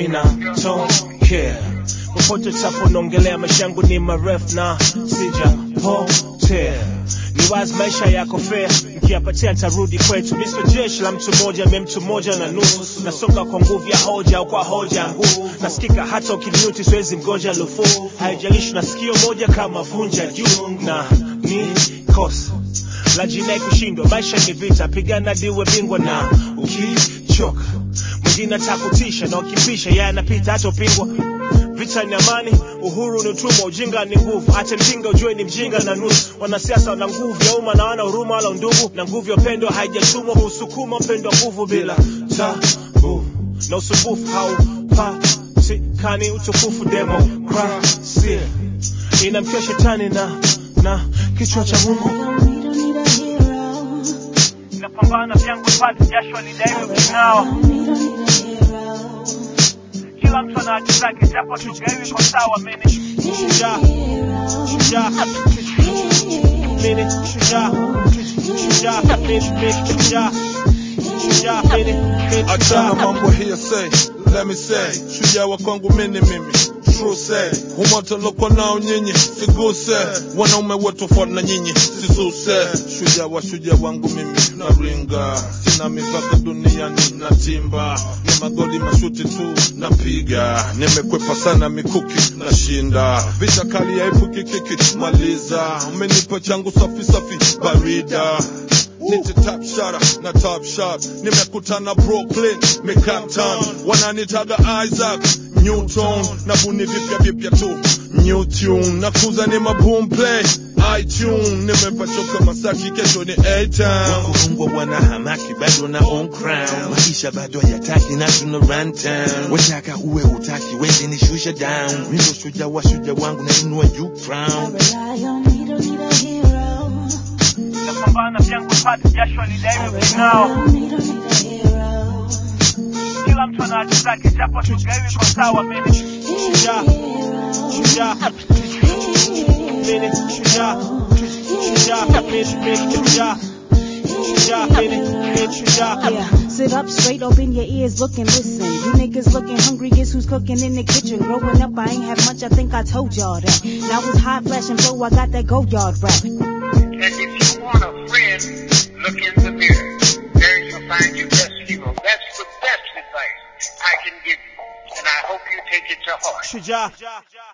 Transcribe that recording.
mina tokea popote taponongelea maisha yangu ni marefu na sijapotea. Ni wazi maisha yako fair, nikiyapatia nitarudi kwetu. Mr. Jeshi la mtu mmoja, mtu mmoja na nusu. Nasonga kwa nguvu ya hoja au kwa hoja ya nguvu. Nasikika hata ukiniuti siwezi mgonja lufu. Haijalishi na sikio moja kama vunja juu. Na ni kosa la jinai kushindwa, maisha ni vita, pigana diwe bingwa. Na ukichoka mwingine atakutisha, na ukipisha yeye anapita hata upingwa. Vita ni amani, uhuru ni utumwa, ujinga ni nguvu. Acha mjinga ujue ni mjinga na nusu. Wanasiasa wana nguvu ya umma na wana huruma wala undugu. Na nguvu ya upendo haijatumwa kusukuma mpendo nguvu bila tabu. Na usumbufu haupatikani, utukufu demokrasia inamkia shetani na kichwa cha Mungu. Napambana vyangu pati jasho lidaiwe kinao. Kila mtu ana haki zake japo tugawi kwa sawa. Mimi shujaa, shujaa, mimi shujaa, shujaa, mimi shujaa, shujaa, mimi achana mambo here say, let me say, shujaa wa kwangu mimi true say, umoto loko nao nyinyi siguse, wanaume wetu tofauti na nyinyi sisuse. Shujaa wangu mimi na ringa, sina mipaka duniani na timba, ni magoli mashuti tu napiga, nimekwepa sana mikuki na shinda, vita kali haipuki kiki maliza, umenipa changu safi barida. Nite top shotter na top shot, nimekutana Brooklyn, Compton, wananitaga Isaac Newton, na buni vipya tu new tune, na kuza ni maboom play iTunes, nimepachoka Masaki kesho ni A-Town. Wangu hungwa wana hamaki bado na on crown, maisha bado yataki na tuna run town. Wataka uwe utaki wezi ni shusha down, mimi shujaa wangu na inua you crown. Napambana vyangu pati jasho lidaiwe kinao. Kila mtu ana haki zake japo tugawi kwa sawa. Mimi shujaa, shujaa, mimi shujaa, shujaa, mimi shujaa, shujaa, mimi shujaa. Sit up straight, open your ears, look and listen. You niggas looking hungry, guess who's cooking in the kitchen? Growing up, I ain't have much, I think I told y'all that. Now it's high flash and flow, I got that go-yard rap. And if you want a friend, look in the mirror. There you'll find your best hero. That's the best advice I can give you, and I hope you take it to heart. Shujaa.